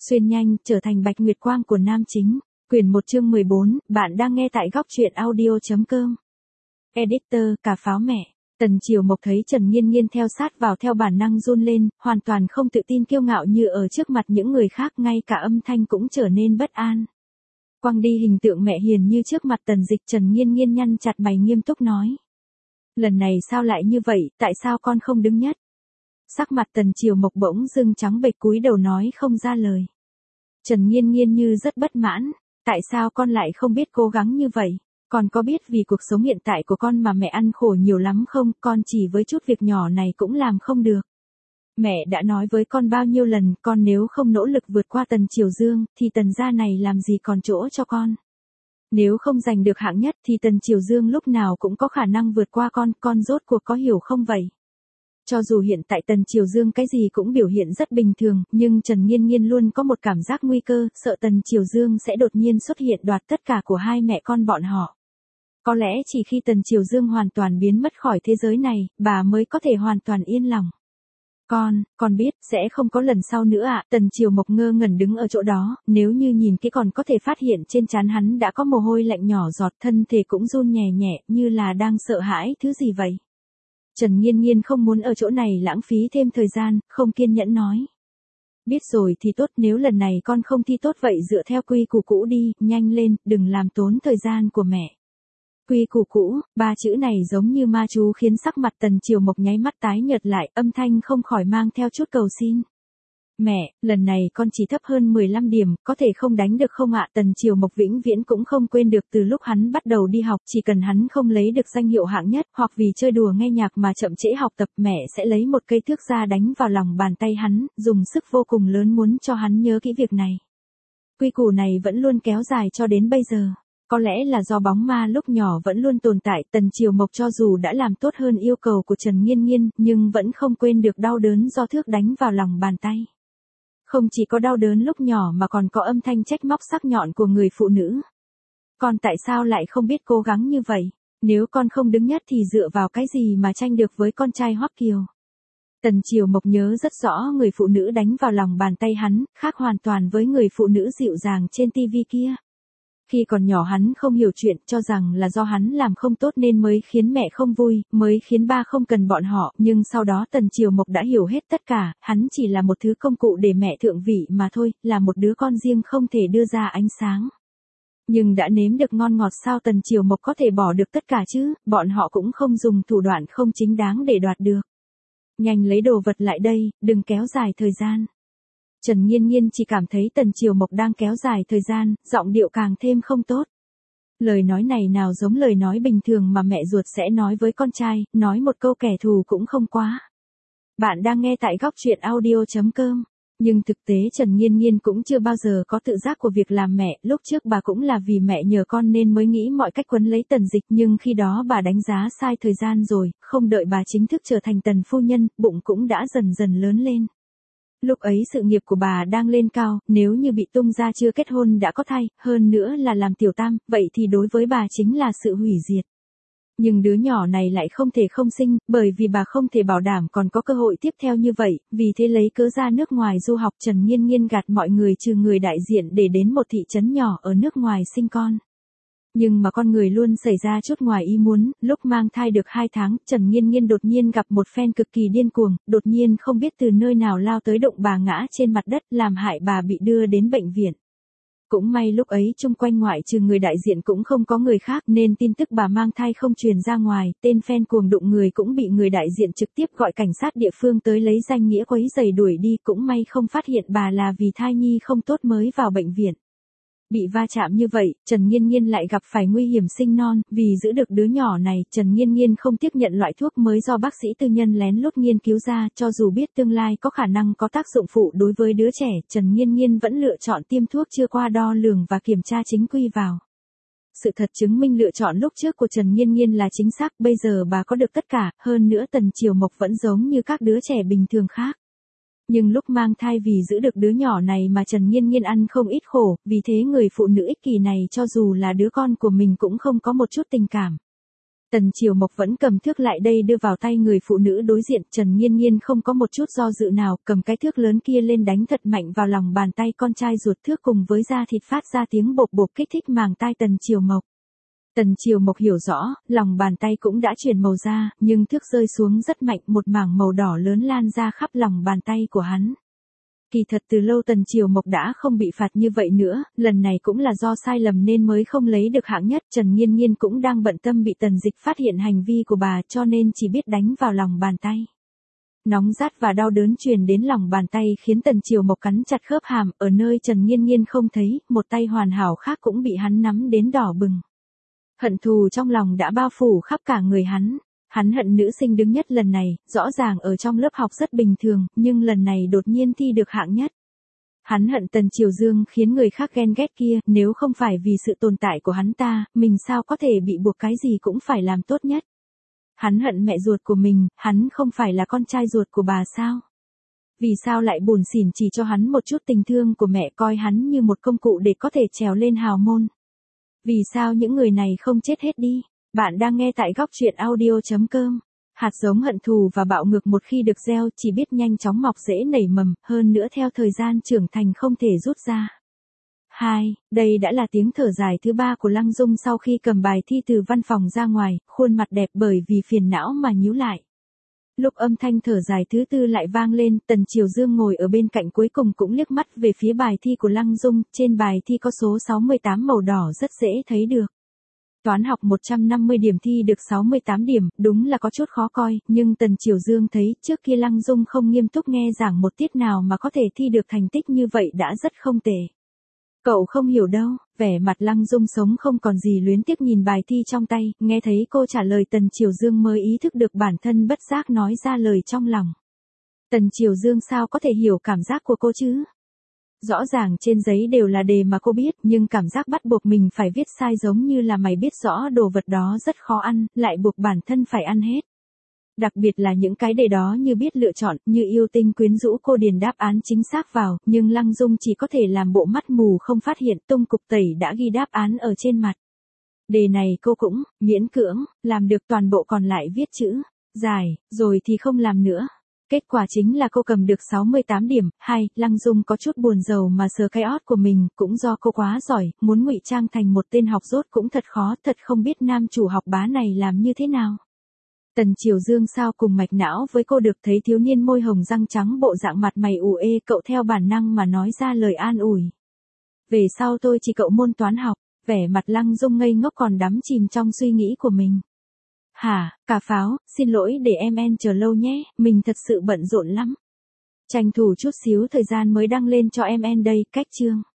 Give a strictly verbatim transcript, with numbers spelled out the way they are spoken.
Xuyên nhanh, trở thành bạch nguyệt quang của nam chính. Quyển một chương mười bốn, bạn đang nghe tại góc truyện audio.com. Editor, cả pháo mẹ. Tần Triều Mộc thấy Trần Nghiên Nghiên theo sát vào theo bản năng run lên, hoàn toàn không tự tin kiêu ngạo như ở trước mặt những người khác, ngay cả âm thanh cũng trở nên bất an. Quăng đi hình tượng mẹ hiền như trước mặt Tần Dịch, Trần Nghiên Nghiên nhăn chặt mày nghiêm túc nói. Lần này sao lại như vậy, tại sao con không đứng nhất? Sắc mặt Tần Triều Mộc bỗng dưng trắng bệch, cúi đầu nói không ra lời. Trần Nghiên Nghiên như rất bất mãn, tại sao con lại không biết cố gắng như vậy? Con có biết vì cuộc sống hiện tại của con mà mẹ ăn khổ nhiều lắm không? Con chỉ với chút việc nhỏ này cũng làm không được. Mẹ đã nói với con bao nhiêu lần, con nếu không nỗ lực vượt qua Tần Triều Dương, thì Tần gia này làm gì còn chỗ cho con. Nếu không giành được hạng nhất thì Tần Triều Dương lúc nào cũng có khả năng vượt qua con, con rốt cuộc có hiểu không vậy? Cho dù hiện tại Tần Triều Dương cái gì cũng biểu hiện rất bình thường, nhưng Trần Nghiên Nghiên luôn có một cảm giác nguy cơ, sợ Tần Triều Dương sẽ đột nhiên xuất hiện đoạt tất cả của hai mẹ con bọn họ. Có lẽ chỉ khi Tần Triều Dương hoàn toàn biến mất khỏi thế giới này, bà mới có thể hoàn toàn yên lòng. Con, con biết, sẽ không có lần sau nữa ạ. À? Tần Triều Mộc ngơ ngẩn đứng ở chỗ đó, nếu như nhìn kỹ còn có thể phát hiện trên trán hắn đã có mồ hôi lạnh nhỏ giọt, thân thể cũng run nhẹ nhẹ, như là đang sợ hãi thứ gì vậy. Trần Nghiên Nghiên không muốn ở chỗ này lãng phí thêm thời gian, không kiên nhẫn nói. Biết rồi thì tốt, nếu lần này con không thi tốt vậy dựa theo quy củ cũ đi, nhanh lên, đừng làm tốn thời gian của mẹ. Quy củ cũ, ba chữ này giống như ma chú khiến sắc mặt Tần Triều Mộc nháy mắt tái nhợt lại, âm thanh không khỏi mang theo chút cầu xin. Mẹ, lần này con chỉ thấp hơn mười lăm điểm, có thể không đánh được không ạ? Tần Triều Mộc vĩnh viễn cũng không quên được từ lúc hắn bắt đầu đi học, chỉ cần hắn không lấy được danh hiệu hạng nhất, hoặc vì chơi đùa nghe nhạc mà chậm trễ học tập, mẹ sẽ lấy một cây thước ra đánh vào lòng bàn tay hắn, dùng sức vô cùng lớn muốn cho hắn nhớ kỹ việc này. Quy củ này vẫn luôn kéo dài cho đến bây giờ. Có lẽ là do bóng ma lúc nhỏ vẫn luôn tồn tại, Tần Triều Mộc cho dù đã làm tốt hơn yêu cầu của Trần Nghiên Nghiên, nhưng vẫn không quên được đau đớn do thước đánh vào lòng bàn tay. Không chỉ có đau đớn lúc nhỏ mà còn có âm thanh trách móc sắc nhọn của người phụ nữ. Con tại sao lại không biết cố gắng như vậy? Nếu con không đứng nhất thì dựa vào cái gì mà tranh được với con trai Hoắc Kiều? Tần Triều Mộc nhớ rất rõ người phụ nữ đánh vào lòng bàn tay hắn, khác hoàn toàn với người phụ nữ dịu dàng trên tivi kia. Khi còn nhỏ hắn không hiểu chuyện, cho rằng là do hắn làm không tốt nên mới khiến mẹ không vui, mới khiến ba không cần bọn họ, nhưng sau đó Tần Triều Mộc đã hiểu hết tất cả, hắn chỉ là một thứ công cụ để mẹ thượng vị mà thôi, là một đứa con riêng không thể đưa ra ánh sáng. Nhưng đã nếm được ngon ngọt sao Tần Triều Mộc có thể bỏ được tất cả chứ, bọn họ cũng không dùng thủ đoạn không chính đáng để đoạt được. Nhanh lấy đồ vật lại đây, đừng kéo dài thời gian. Trần Nghiên Nghiên chỉ cảm thấy Tần Triều Mộc đang kéo dài thời gian, giọng điệu càng thêm không tốt. Lời nói này nào giống lời nói bình thường mà mẹ ruột sẽ nói với con trai, nói một câu kẻ thù cũng không quá. Bạn đang nghe tại góc truyện audio.com. Nhưng thực tế Trần Nghiên Nghiên cũng chưa bao giờ có tự giác của việc làm mẹ, lúc trước bà cũng là vì mẹ nhờ con nên mới nghĩ mọi cách quấn lấy Tần Dịch, nhưng khi đó bà đánh giá sai thời gian rồi, không đợi bà chính thức trở thành Tần phu nhân, bụng cũng đã dần dần lớn lên. Lúc ấy sự nghiệp của bà đang lên cao, nếu như bị tung ra chưa kết hôn đã có thai, hơn nữa là làm tiểu tam, vậy thì đối với bà chính là sự hủy diệt. Nhưng đứa nhỏ này lại không thể không sinh, bởi vì bà không thể bảo đảm còn có cơ hội tiếp theo như vậy, vì thế lấy cớ ra nước ngoài du học. Trần Nghiên Nghiên gạt mọi người trừ người đại diện để đến một thị trấn nhỏ ở nước ngoài sinh con. Nhưng mà con người luôn xảy ra chút ngoài ý muốn, lúc mang thai được hai tháng, Trần Nghiên Nghiên đột nhiên gặp một phen cực kỳ điên cuồng, đột nhiên không biết từ nơi nào lao tới đụng bà ngã trên mặt đất, làm hại bà bị đưa đến bệnh viện. Cũng may lúc ấy chung quanh ngoại trừ người đại diện cũng không có người khác nên tin tức bà mang thai không truyền ra ngoài, tên phen cuồng đụng người cũng bị người đại diện trực tiếp gọi cảnh sát địa phương tới lấy danh nghĩa quấy rầy đuổi đi, cũng may không phát hiện bà là vì thai nhi không tốt mới vào bệnh viện. Bị va chạm như vậy, Trần Nghiên Nghiên lại gặp phải nguy hiểm sinh non, vì giữ được đứa nhỏ này, Trần Nghiên Nghiên không tiếp nhận loại thuốc mới do bác sĩ tư nhân lén lút nghiên cứu ra, cho dù biết tương lai có khả năng có tác dụng phụ đối với đứa trẻ, Trần Nghiên Nghiên vẫn lựa chọn tiêm thuốc chưa qua đo lường và kiểm tra chính quy vào. Sự thật chứng minh lựa chọn lúc trước của Trần Nghiên Nghiên là chính xác, bây giờ bà có được tất cả, hơn nữa Tần Triều Mộc vẫn giống như các đứa trẻ bình thường khác. Nhưng lúc mang thai vì giữ được đứa nhỏ này mà Trần Nghiên Nghiên ăn không ít khổ, vì thế người phụ nữ ích kỷ này cho dù là đứa con của mình cũng không có một chút tình cảm. Tần Triều Mộc vẫn cầm thước lại đây đưa vào tay người phụ nữ đối diện, Trần Nghiên Nghiên không có một chút do dự nào, cầm cái thước lớn kia lên đánh thật mạnh vào lòng bàn tay con trai ruột thước cùng với da thịt phát ra tiếng bộp bộp kích thích màng tai Tần Triều Mộc. Tần Triều Mộc hiểu rõ, lòng bàn tay cũng đã chuyển màu da, nhưng thước rơi xuống rất mạnh, một mảng màu đỏ lớn lan ra khắp lòng bàn tay của hắn. Kỳ thật từ lâu Tần Triều Mộc đã không bị phạt như vậy nữa, lần này cũng là do sai lầm nên mới không lấy được hạng nhất. Trần Nghiên Nghiên cũng đang bận tâm bị Tần Dịch phát hiện hành vi của bà cho nên chỉ biết đánh vào lòng bàn tay. Nóng rát và đau đớn truyền đến lòng bàn tay khiến Tần Triều Mộc cắn chặt khớp hàm, ở nơi Trần Nghiên Nghiên không thấy, một tay hoàn hảo khác cũng bị hắn nắm đến đỏ bừng. Hận thù trong lòng đã bao phủ khắp cả người hắn. Hắn hận nữ sinh đứng nhất lần này, rõ ràng ở trong lớp học rất bình thường, nhưng lần này đột nhiên thi được hạng nhất. Hắn hận Tần Triều Dương khiến người khác ghen ghét kia, nếu không phải vì sự tồn tại của hắn ta, mình sao có thể bị buộc cái gì cũng phải làm tốt nhất. Hắn hận mẹ ruột của mình, hắn không phải là con trai ruột của bà sao? Vì sao lại buồn xỉn chỉ cho hắn một chút tình thương của mẹ, coi hắn như một công cụ để có thể trèo lên hào môn? Vì sao những người này không chết hết đi? Bạn đang nghe tại góc truyện audio chấm com. Hạt giống hận thù và bạo ngược một khi được gieo chỉ biết nhanh chóng mọc rễ nảy mầm, hơn nữa theo thời gian trưởng thành không thể rút ra. hai. Đây đã là tiếng thở dài thứ ba của Lăng Dung sau khi cầm bài thi từ văn phòng ra ngoài, khuôn mặt đẹp bởi vì phiền não mà nhíu lại. Lúc âm thanh thở dài thứ tư lại vang lên, Tần Triều Dương ngồi ở bên cạnh cuối cùng cũng liếc mắt về phía bài thi của Lăng Dung, trên bài thi có số sáu mươi tám màu đỏ rất dễ thấy được. Toán học một trăm năm mươi điểm thi được sáu mươi tám điểm, đúng là có chút khó coi, nhưng Tần Triều Dương thấy trước kia Lăng Dung không nghiêm túc nghe giảng một tiết nào mà có thể thi được thành tích như vậy đã rất không tệ. Cậu không hiểu đâu, vẻ mặt Lăng Dung sống không còn gì luyến tiếc nhìn bài thi trong tay, nghe thấy cô trả lời Tần Triều Dương mới ý thức được bản thân bất giác nói ra lời trong lòng. Tần Triều Dương sao có thể hiểu cảm giác của cô chứ? Rõ ràng trên giấy đều là đề mà cô biết, nhưng cảm giác bắt buộc mình phải viết sai giống như là mày biết rõ đồ vật đó rất khó ăn, lại buộc bản thân phải ăn hết. Đặc biệt là những cái đề đó như biết lựa chọn, như yêu tinh quyến rũ cô điền đáp án chính xác vào, nhưng Lăng Dung chỉ có thể làm bộ mắt mù không phát hiện tung cục tẩy đã ghi đáp án ở trên mặt. Đề này cô cũng, miễn cưỡng, làm được toàn bộ còn lại viết chữ, dài, rồi thì không làm nữa. Kết quả chính là cô cầm được sáu mươi tám điểm. Hai. Lăng Dung có chút buồn rầu mà sờ cái ót của mình, cũng do cô quá giỏi, muốn ngụy trang thành một tên học dốt cũng thật khó, thật không biết nam chủ học bá này làm như thế nào. Tần Triều Dương sao cùng mạch não với cô được, thấy thiếu niên môi hồng răng trắng bộ dạng mặt mày ủ ê, cậu theo bản năng mà nói ra lời an ủi. Về sau tôi chỉ cậu môn toán học, vẻ mặt Lăng Dung ngây ngốc còn đắm chìm trong suy nghĩ của mình. Hả, cà pháo, xin lỗi để em en chờ lâu nhé, mình thật sự bận rộn lắm. Tranh thủ chút xíu thời gian mới đăng lên cho em en đây, cách chương.